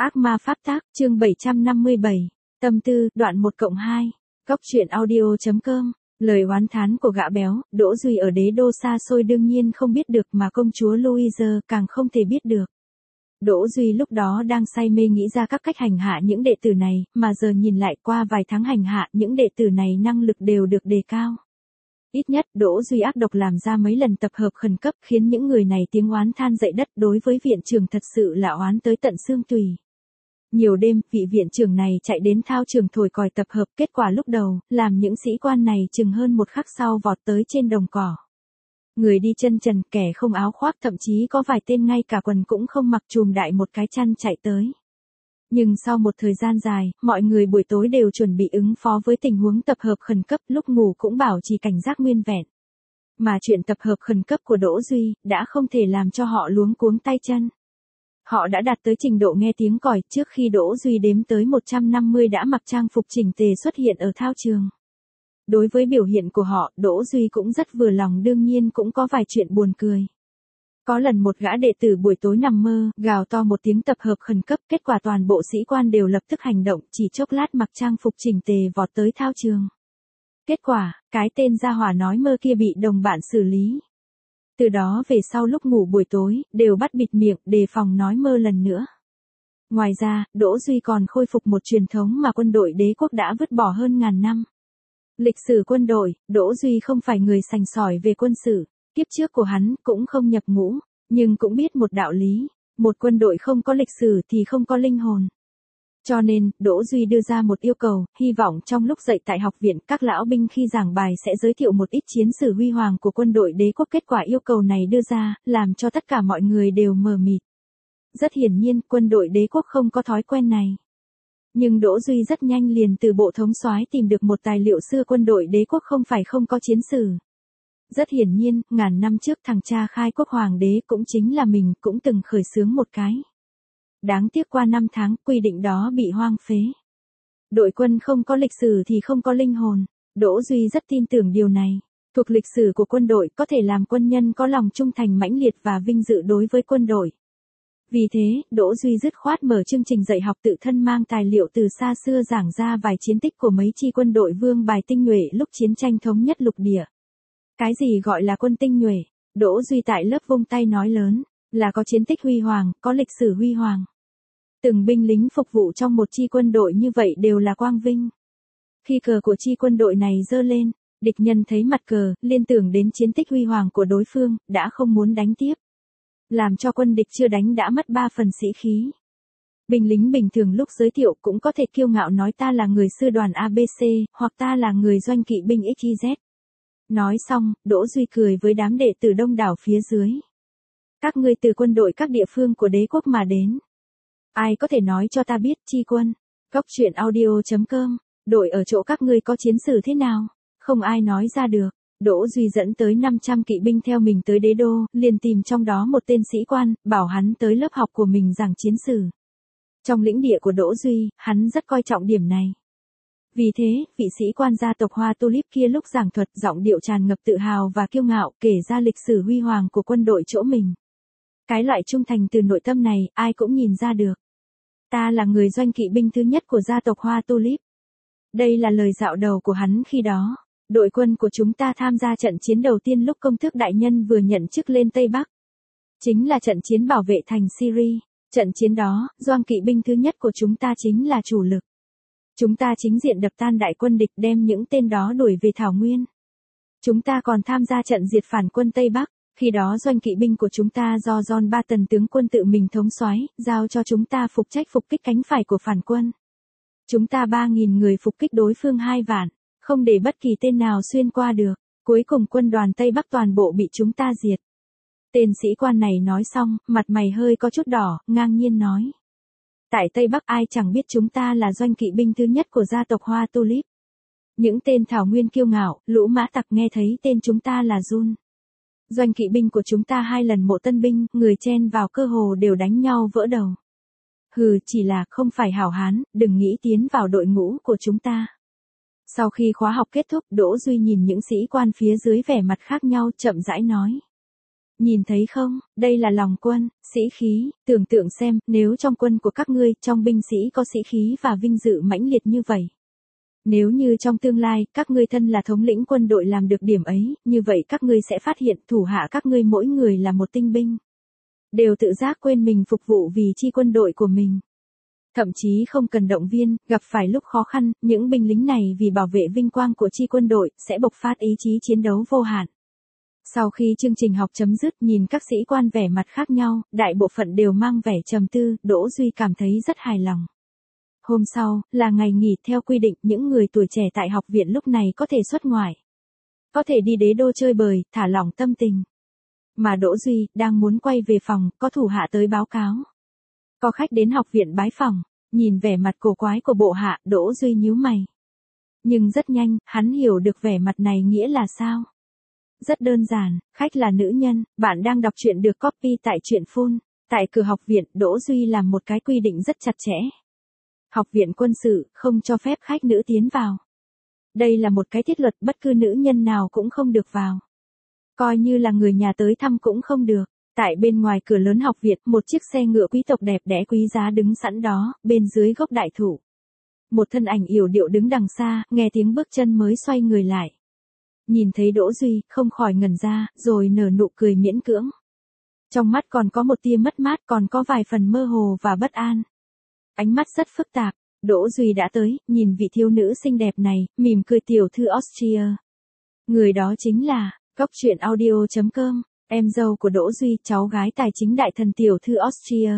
Ác ma pháp tác, chương 757. Tâm tư, đoạn 1/2. Góc truyện audio.com. Lời oán thán của gã béo, Đỗ Duy ở đế đô xa xôi đương nhiên không biết được, mà công chúa Louise càng không thể biết được. Đỗ Duy lúc đó đang say mê nghĩ ra các cách hành hạ những đệ tử này, mà giờ nhìn lại qua vài tháng hành hạ những đệ tử này năng lực đều được đề cao. Ít nhất, Đỗ Duy ác độc làm ra mấy lần tập hợp khẩn cấp khiến những người này tiếng oán than dậy đất, đối với viện trưởng thật sự là oán tới tận xương tùy. Nhiều đêm, vị viện trưởng này chạy đến thao trường thổi còi tập hợp, kết quả lúc đầu, làm những sĩ quan này chừng hơn một khắc sau vọt tới trên đồng cỏ. Người đi chân trần, kẻ không áo khoác, thậm chí có vài tên ngay cả quần cũng không mặc, chùm đại một cái chăn chạy tới. Nhưng sau một thời gian dài, mọi người buổi tối đều chuẩn bị ứng phó với tình huống tập hợp khẩn cấp, lúc ngủ cũng bảo trì cảnh giác nguyên vẹn. Mà chuyện tập hợp khẩn cấp của Đỗ Duy, đã không thể làm cho họ luống cuống tay chân. Họ đã đạt tới trình độ nghe tiếng còi, trước khi Đỗ Duy đếm tới 150 đã mặc trang phục chỉnh tề xuất hiện ở thao trường. Đối với biểu hiện của họ, Đỗ Duy cũng rất vừa lòng, đương nhiên cũng có vài chuyện buồn cười. Có lần một gã đệ tử buổi tối nằm mơ, gào to một tiếng tập hợp khẩn cấp, kết quả toàn bộ sĩ quan đều lập tức hành động, chỉ chốc lát mặc trang phục chỉnh tề vọt tới thao trường. Kết quả, cái tên gia hỏa nói mơ kia bị đồng bạn xử lý. Từ đó về sau lúc ngủ buổi tối, đều bắt bịt miệng, đề phòng nói mơ lần nữa. Ngoài ra, Đỗ Duy còn khôi phục một truyền thống mà quân đội đế quốc đã vứt bỏ hơn ngàn năm. Lịch sử quân đội, Đỗ Duy không phải người sành sỏi về quân sự, kiếp trước của hắn cũng không nhập ngũ, nhưng cũng biết một đạo lý, một quân đội không có lịch sử thì không có linh hồn. Cho nên, Đỗ Duy đưa ra một yêu cầu, hy vọng trong lúc dạy tại học viện, các lão binh khi giảng bài sẽ giới thiệu một ít chiến sử huy hoàng của quân đội đế quốc. Kết quả yêu cầu này đưa ra, làm cho tất cả mọi người đều mờ mịt. Rất hiển nhiên, quân đội đế quốc không có thói quen này. Nhưng Đỗ Duy rất nhanh liền từ bộ thống soái tìm được một tài liệu xưa quân đội đế quốc không phải không có chiến sử. Rất hiển nhiên, ngàn năm trước thằng cha khai quốc hoàng đế cũng chính là mình cũng từng khởi xướng một cái. Đáng tiếc qua 5 tháng, quy định đó bị hoang phế. Đội quân không có lịch sử thì không có linh hồn. Đỗ Duy rất tin tưởng điều này. Thuộc lịch sử của quân đội có thể làm quân nhân có lòng trung thành mãnh liệt và vinh dự đối với quân đội. Vì thế, Đỗ Duy dứt khoát mở chương trình dạy học tự thân mang tài liệu từ xa xưa giảng ra vài chiến tích của mấy chi quân đội vương bài tinh nhuệ lúc chiến tranh thống nhất lục địa. Cái gì gọi là quân tinh nhuệ? Đỗ Duy tại lớp vung tay nói lớn, là có chiến tích huy hoàng, có lịch sử huy hoàng. Từng binh lính phục vụ trong một chi quân đội như vậy đều là quang vinh. Khi cờ của chi quân đội này giơ lên, địch nhân thấy mặt cờ, liên tưởng đến chiến tích huy hoàng của đối phương, đã không muốn đánh tiếp. Làm cho quân địch chưa đánh đã mất 3 phần sĩ khí. Binh lính bình thường lúc giới thiệu cũng có thể kiêu ngạo nói ta là người sư đoàn ABC, hoặc ta là người doanh kỵ binh XYZ. Nói xong, Đỗ Duy cười với đám đệ tử đông đảo phía dưới. Các ngươi từ quân đội các địa phương của đế quốc mà đến. Ai có thể nói cho ta biết chi quân? Góc truyện audio.com. Đội ở chỗ các ngươi có chiến sử thế nào? Không ai nói ra được. Đỗ Duy dẫn tới 500 kỵ binh theo mình tới đế đô, liền tìm trong đó một tên sĩ quan, bảo hắn tới lớp học của mình giảng chiến sử. Trong lĩnh địa của Đỗ Duy, hắn rất coi trọng điểm này. Vì thế, vị sĩ quan gia tộc Hoa Tulip kia lúc giảng thuật giọng điệu tràn ngập tự hào và kiêu ngạo, kể ra lịch sử huy hoàng của quân đội chỗ mình. Cái loại trung thành từ nội tâm này, ai cũng nhìn ra được. Ta là người doanh kỵ binh thứ nhất của gia tộc Hoa Tulip. Đây là lời dạo đầu của hắn khi đó. Đội quân của chúng ta tham gia trận chiến đầu tiên lúc công tước đại nhân vừa nhận chức lên Tây Bắc. Chính là trận chiến bảo vệ thành Syria. Trận chiến đó, doanh kỵ binh thứ nhất của chúng ta chính là chủ lực. Chúng ta chính diện đập tan đại quân địch, đem những tên đó đuổi về Thảo Nguyên. Chúng ta còn tham gia trận diệt phản quân Tây Bắc. Khi đó doanh kỵ binh của chúng ta do John Barton tướng quân tự mình thống soái, giao cho chúng ta phụ trách phục kích cánh phải của phản quân. Chúng ta 3.000 người phục kích đối phương 2 vạn, không để bất kỳ tên nào xuyên qua được. Cuối cùng quân đoàn Tây Bắc toàn bộ bị chúng ta diệt. Tên sĩ quan này nói xong, mặt mày hơi có chút đỏ, ngang nhiên nói. Tại Tây Bắc ai chẳng biết chúng ta là doanh kỵ binh thứ nhất của gia tộc Hoa Tulip. Những tên thảo nguyên kiêu ngạo, lũ mã tặc nghe thấy tên chúng ta là run. Doanh kỵ binh của chúng ta 2 lần mộ tân binh, người chen vào cơ hồ đều đánh nhau vỡ đầu. Hừ, chỉ là không phải hảo hán, đừng nghĩ tiến vào đội ngũ của chúng ta. Sau khi khóa học kết thúc, Đỗ Duy nhìn những sĩ quan phía dưới vẻ mặt khác nhau, chậm rãi nói. Nhìn thấy không, đây là lòng quân, sĩ khí, tưởng tượng xem, nếu trong quân của các ngươi, trong binh sĩ có sĩ khí và vinh dự mãnh liệt như vậy. Nếu như trong tương lai, các ngươi thân là thống lĩnh quân đội làm được điểm ấy, như vậy các ngươi sẽ phát hiện thủ hạ các ngươi mỗi người là một tinh binh. Đều tự giác quên mình phục vụ vì chi quân đội của mình. Thậm chí không cần động viên, gặp phải lúc khó khăn, những binh lính này vì bảo vệ vinh quang của chi quân đội, sẽ bộc phát ý chí chiến đấu vô hạn. Sau khi chương trình học chấm dứt, nhìn các sĩ quan vẻ mặt khác nhau, đại bộ phận đều mang vẻ trầm tư, Đỗ Duy cảm thấy rất hài lòng. Hôm sau, là ngày nghỉ theo quy định, những người tuổi trẻ tại học viện lúc này có thể xuất ngoại. Có thể đi đế đô chơi bời, thả lỏng tâm tình. Mà Đỗ Duy, đang muốn quay về phòng, có thủ hạ tới báo cáo. Có khách đến học viện bái phòng, nhìn vẻ mặt cổ quái của bộ hạ, Đỗ Duy nhíu mày. Nhưng rất nhanh, hắn hiểu được vẻ mặt này nghĩa là sao. Rất đơn giản, khách là nữ nhân, bạn đang đọc truyện được copy tại truyện phun. Tại cửa học viện, Đỗ Duy làm một cái quy định rất chặt chẽ. Học viện quân sự, không cho phép khách nữ tiến vào. Đây là một cái thiết luật, bất cứ nữ nhân nào cũng không được vào. Coi như là người nhà tới thăm cũng không được. Tại bên ngoài cửa lớn học viện, một chiếc xe ngựa quý tộc đẹp đẽ quý giá đứng sẵn đó, bên dưới gốc đại thụ. Một thân ảnh yểu điệu đứng đằng xa, nghe tiếng bước chân mới xoay người lại. Nhìn thấy Đỗ Duy, không khỏi ngẩn ra, rồi nở nụ cười miễn cưỡng. Trong mắt còn có một tia mất mát, còn có vài phần mơ hồ và bất an. Ánh mắt rất phức tạp, Đỗ Duy đã tới, nhìn vị thiếu nữ xinh đẹp này, mỉm cười tiểu thư Austria. Người đó chính là, Cóc Truyện Audio.com, em dâu của Đỗ Duy, cháu gái tài chính đại thần tiểu thư Austria.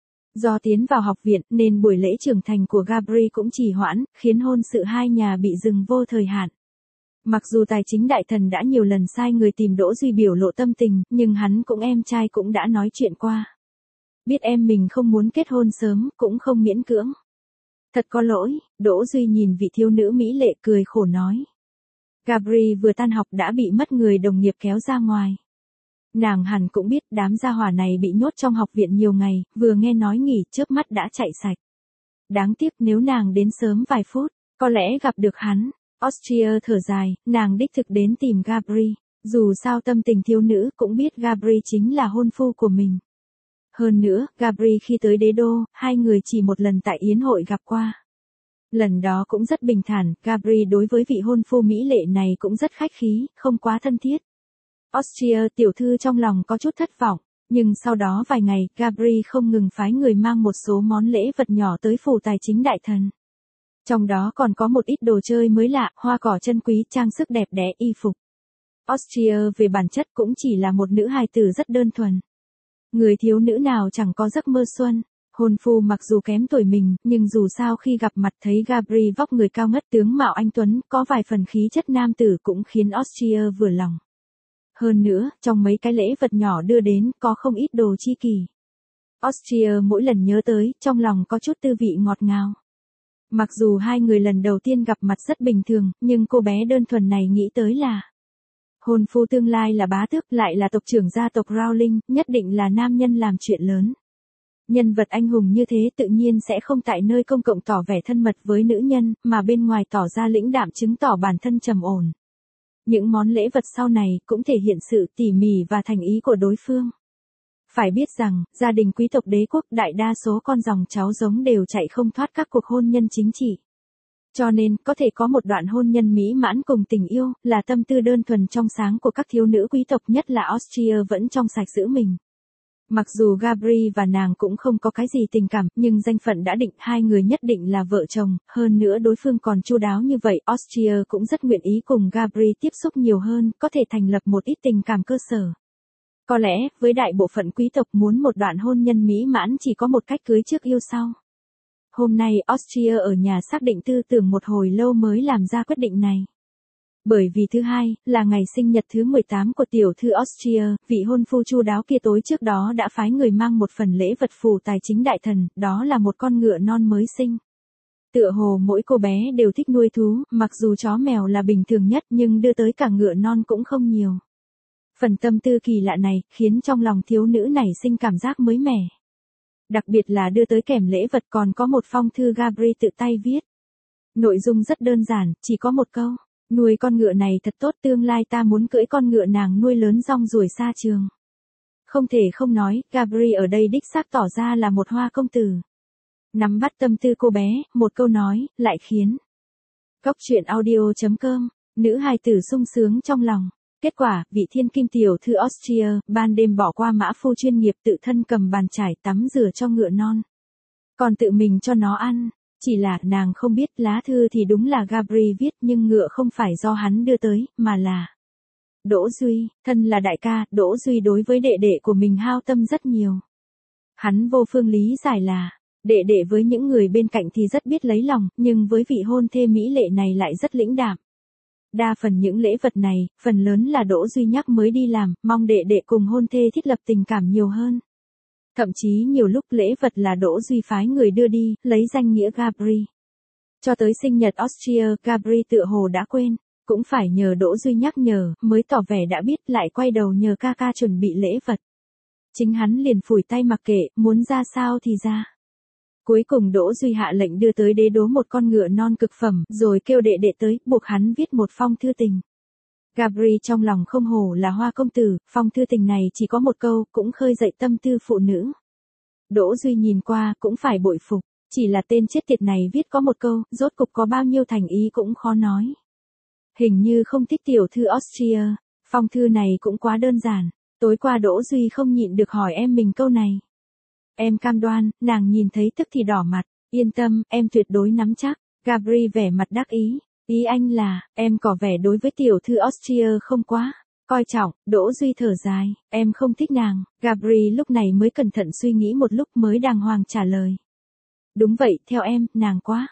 Do tiến vào học viện, nên buổi lễ trưởng thành của Gabriel cũng trì hoãn, khiến hôn sự hai nhà bị dừng vô thời hạn. Mặc dù tài chính đại thần đã nhiều lần sai người tìm Đỗ Duy biểu lộ tâm tình, nhưng hắn cũng em trai cũng đã nói chuyện qua. Biết em mình không muốn kết hôn sớm, cũng không miễn cưỡng. Thật có lỗi, Đỗ Duy nhìn vị thiếu nữ mỹ lệ cười khổ nói. Gabriel vừa tan học đã bị mất người đồng nghiệp kéo ra ngoài. Nàng hẳn cũng biết đám gia hỏa này bị nhốt trong học viện nhiều ngày, vừa nghe nói nghỉ chớp mắt đã chạy sạch. Đáng tiếc nếu nàng đến sớm vài phút, có lẽ gặp được hắn. Austria thở dài, nàng đích thực đến tìm Gabriel. Dù sao tâm tình thiếu nữ cũng biết Gabriel chính là hôn phu của mình. Hơn nữa, Gabriel khi tới đế đô, hai người chỉ một lần tại yến hội gặp qua. Lần đó cũng rất bình thản, Gabriel đối với vị hôn phu mỹ lệ này cũng rất khách khí, không quá thân thiết. Austria tiểu thư trong lòng có chút thất vọng, nhưng sau đó vài ngày, Gabriel không ngừng phái người mang một số món lễ vật nhỏ tới phủ tài chính đại thần. Trong đó còn có một ít đồ chơi mới lạ, hoa cỏ chân quý, trang sức đẹp đẽ, y phục. Austria về bản chất cũng chỉ là một nữ hài tử rất đơn thuần. Người thiếu nữ nào chẳng có giấc mơ xuân. Hôn phu mặc dù kém tuổi mình, nhưng dù sao khi gặp mặt thấy Gabriel vóc người cao ngất tướng mạo anh tuấn, có vài phần khí chất nam tử cũng khiến Austria vừa lòng. Hơn nữa, trong mấy cái lễ vật nhỏ đưa đến, có không ít đồ chi kỷ. Austria mỗi lần nhớ tới, trong lòng có chút tư vị ngọt ngào. Mặc dù hai người lần đầu tiên gặp mặt rất bình thường, nhưng cô bé đơn thuần này nghĩ tới là hôn phu tương lai là bá tước, lại là tộc trưởng gia tộc Rowling, nhất định là nam nhân làm chuyện lớn. Nhân vật anh hùng như thế tự nhiên sẽ không tại nơi công cộng tỏ vẻ thân mật với nữ nhân, mà bên ngoài tỏ ra lĩnh đạm chứng tỏ bản thân trầm ổn. Những món lễ vật sau này cũng thể hiện sự tỉ mỉ và thành ý của đối phương. Phải biết rằng, gia đình quý tộc đế quốc đại đa số con dòng cháu giống đều chạy không thoát các cuộc hôn nhân chính trị. Cho nên, có thể có một đoạn hôn nhân mỹ mãn cùng tình yêu, là tâm tư đơn thuần trong sáng của các thiếu nữ quý tộc, nhất là Austria vẫn trong sạch giữ mình. Mặc dù Gabriel và nàng cũng không có cái gì tình cảm, nhưng danh phận đã định, hai người nhất định là vợ chồng, hơn nữa đối phương còn chu đáo như vậy, Austria cũng rất nguyện ý cùng Gabriel tiếp xúc nhiều hơn, có thể thành lập một ít tình cảm cơ sở. Có lẽ, với đại bộ phận quý tộc muốn một đoạn hôn nhân mỹ mãn chỉ có một cách cưới trước yêu sau. Hôm nay Austria ở nhà xác định tư tưởng một hồi lâu mới làm ra quyết định này. Bởi vì thứ hai, là ngày sinh nhật thứ 18 của tiểu thư Austria, vị hôn phu chu đáo kia tối trước đó đã phái người mang một phần lễ vật phủ tài chính đại thần, đó là một con ngựa non mới sinh. Tựa hồ mỗi cô bé đều thích nuôi thú, mặc dù chó mèo là bình thường nhất nhưng đưa tới cả ngựa non cũng không nhiều. Phần tâm tư kỳ lạ này, khiến trong lòng thiếu nữ nảy sinh cảm giác mới mẻ. Đặc biệt là đưa tới kèm lễ vật còn có một phong thư Gabriel tự tay viết. Nội dung rất đơn giản, chỉ có một câu. Nuôi con ngựa này thật tốt, tương lai ta muốn cưỡi con ngựa nàng nuôi lớn rong ruổi xa trường. Không thể không nói, Gabri ở đây đích xác tỏ ra là một hoa công tử. Nắm bắt tâm tư cô bé, một câu nói, lại khiến. Cóc truyện audio.com, nữ hài tử sung sướng trong lòng. Kết quả, vị thiên kim tiểu thư Austria, ban đêm bỏ qua mã phu chuyên nghiệp tự thân cầm bàn chải tắm rửa cho ngựa non. Còn tự mình cho nó ăn. Chỉ là nàng không biết lá thư thì đúng là Gabri viết nhưng ngựa không phải do hắn đưa tới, mà là Đỗ Duy, thân là đại ca, Đỗ Duy đối với đệ đệ của mình hao tâm rất nhiều. Hắn vô phương lý giải là, đệ đệ với những người bên cạnh thì rất biết lấy lòng, nhưng với vị hôn thê mỹ lệ này lại rất lĩnh đạm. Đa phần những lễ vật này, phần lớn là Đỗ Duy nhắc mới đi làm, mong đệ đệ cùng hôn thê thiết lập tình cảm nhiều hơn. Thậm chí nhiều lúc lễ vật là Đỗ Duy phái người đưa đi, lấy danh nghĩa Gabri. Cho tới sinh nhật Austria, Gabri tựa hồ đã quên, cũng phải nhờ Đỗ Duy nhắc nhở, mới tỏ vẻ đã biết lại quay đầu nhờ ca ca chuẩn bị lễ vật. Chính hắn liền phủi tay mặc kệ, muốn ra sao thì ra. Cuối cùng Đỗ Duy hạ lệnh đưa tới đế đố một con ngựa non cực phẩm, rồi kêu đệ đệ tới, buộc hắn viết một phong thư tình. Gabri trong lòng không hổ là hoa công tử, phong thư tình này chỉ có một câu, cũng khơi dậy tâm tư phụ nữ. Đỗ Duy nhìn qua, cũng phải bội phục, chỉ là tên chết tiệt này viết có một câu, rốt cục có bao nhiêu thành ý cũng khó nói. Hình như không thích tiểu thư Austria, phong thư này cũng quá đơn giản, tối qua Đỗ Duy không nhịn được hỏi em mình câu này. Em cam đoan, nàng nhìn thấy tức thì đỏ mặt, yên tâm, em tuyệt đối nắm chắc. Gabri vẻ mặt đắc ý. Ý anh là, em có vẻ đối với tiểu thư Austria không quá coi trọng. Đỗ Duy thở dài, em không thích nàng. Gabri lúc này mới cẩn thận suy nghĩ một lúc mới đàng hoàng trả lời. Đúng vậy, theo em, nàng quá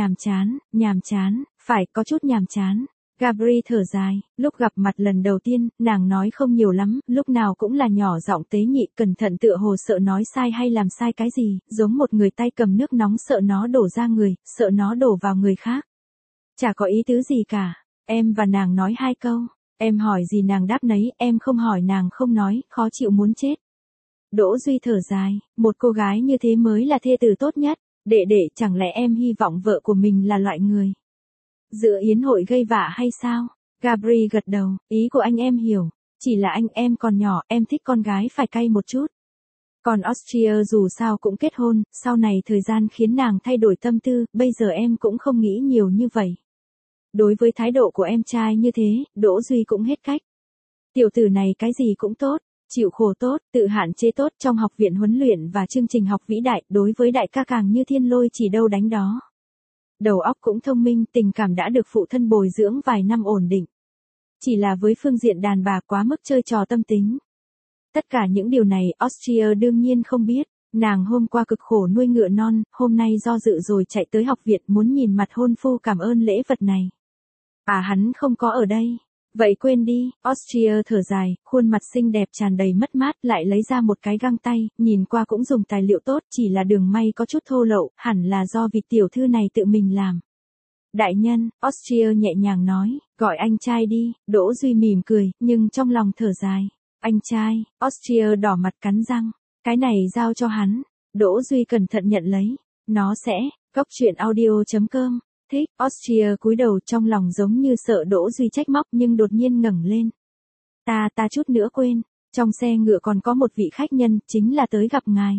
nhàm chán, phải có chút nhàm chán. Gabri thở dài, lúc gặp mặt lần đầu tiên, nàng nói không nhiều lắm, lúc nào cũng là nhỏ giọng tế nhị, cẩn thận tựa hồ sợ nói sai hay làm sai cái gì, giống một người tay cầm nước nóng sợ nó đổ ra người, sợ nó đổ vào người khác. Chả có ý tứ gì cả, em và nàng nói 2 câu, em hỏi gì nàng đáp nấy, em không hỏi nàng không nói, khó chịu muốn chết. Đỗ Duy thở dài, một cô gái như thế mới là thê tử tốt nhất, đệ đệ chẳng lẽ em hy vọng vợ của mình là loại người dự yến hội gây vạ hay sao? Gabri gật đầu, ý của anh em hiểu, chỉ là anh em còn nhỏ, em thích con gái phải cay một chút. Còn Austria dù sao cũng kết hôn, sau này thời gian khiến nàng thay đổi tâm tư, bây giờ em cũng không nghĩ nhiều như vậy. Đối với thái độ của em trai như thế, Đỗ Duy cũng hết cách. Tiểu tử này cái gì cũng tốt, chịu khổ tốt, tự hạn chế tốt, trong học viện huấn luyện và chương trình học vĩ đại, đối với đại ca càng như thiên lôi chỉ đâu đánh đó. Đầu óc cũng thông minh, tình cảm đã được phụ thân bồi dưỡng vài năm ổn định. Chỉ là với phương diện đàn bà quá mức chơi trò tâm tính. Tất cả những điều này Austria đương nhiên không biết, nàng hôm qua cực khổ nuôi ngựa non, hôm nay do dự rồi chạy tới học viện muốn nhìn mặt hôn phu cảm ơn lễ vật này. À hắn không có ở đây. Vậy quên đi, Austria thở dài, khuôn mặt xinh đẹp tràn đầy mất mát lại lấy ra một cái găng tay, nhìn qua cũng dùng tài liệu tốt, chỉ là đường may có chút thô lậu, hẳn là do vị tiểu thư này tự mình làm. Đại nhân, Austria nhẹ nhàng nói, gọi anh trai đi. Đỗ Duy mỉm cười, nhưng trong lòng thở dài. Anh trai, Austria đỏ mặt cắn răng, cái này giao cho hắn. Đỗ Duy cẩn thận nhận lấy, nó sẽ, cóc truyện audio.com. Thích, Austria cúi đầu trong lòng giống như sợ Đỗ Duy trách móc nhưng đột nhiên ngẩng lên. Ta chút nữa quên, trong xe ngựa còn có một vị khách nhân, chính là tới gặp ngài.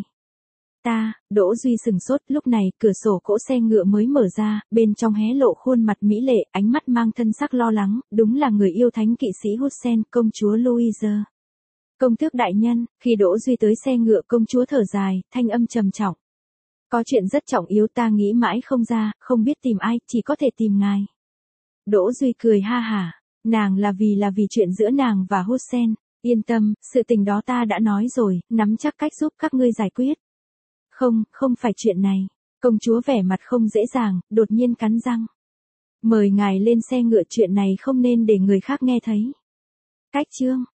Đỗ Duy sừng sốt, lúc này cửa sổ cỗ xe ngựa mới mở ra, bên trong hé lộ khuôn mặt mỹ lệ, ánh mắt mang thân sắc lo lắng, đúng là người yêu thánh kỵ sĩ Hussein, công chúa Louise. Công tước đại nhân, khi Đỗ Duy tới xe ngựa công chúa thở dài, thanh âm trầm trọng. Có chuyện rất trọng yếu ta nghĩ mãi không ra, không biết tìm ai, chỉ có thể tìm ngài. Đỗ Duy cười ha hả, nàng là vì chuyện giữa nàng và Hussein, yên tâm, sự tình đó ta đã nói rồi, nắm chắc cách giúp các ngươi giải quyết. Không phải chuyện này. Công chúa vẻ mặt không dễ dàng, đột nhiên cắn răng. Mời ngài lên xe ngựa, chuyện này không nên để người khác nghe thấy. Cách chương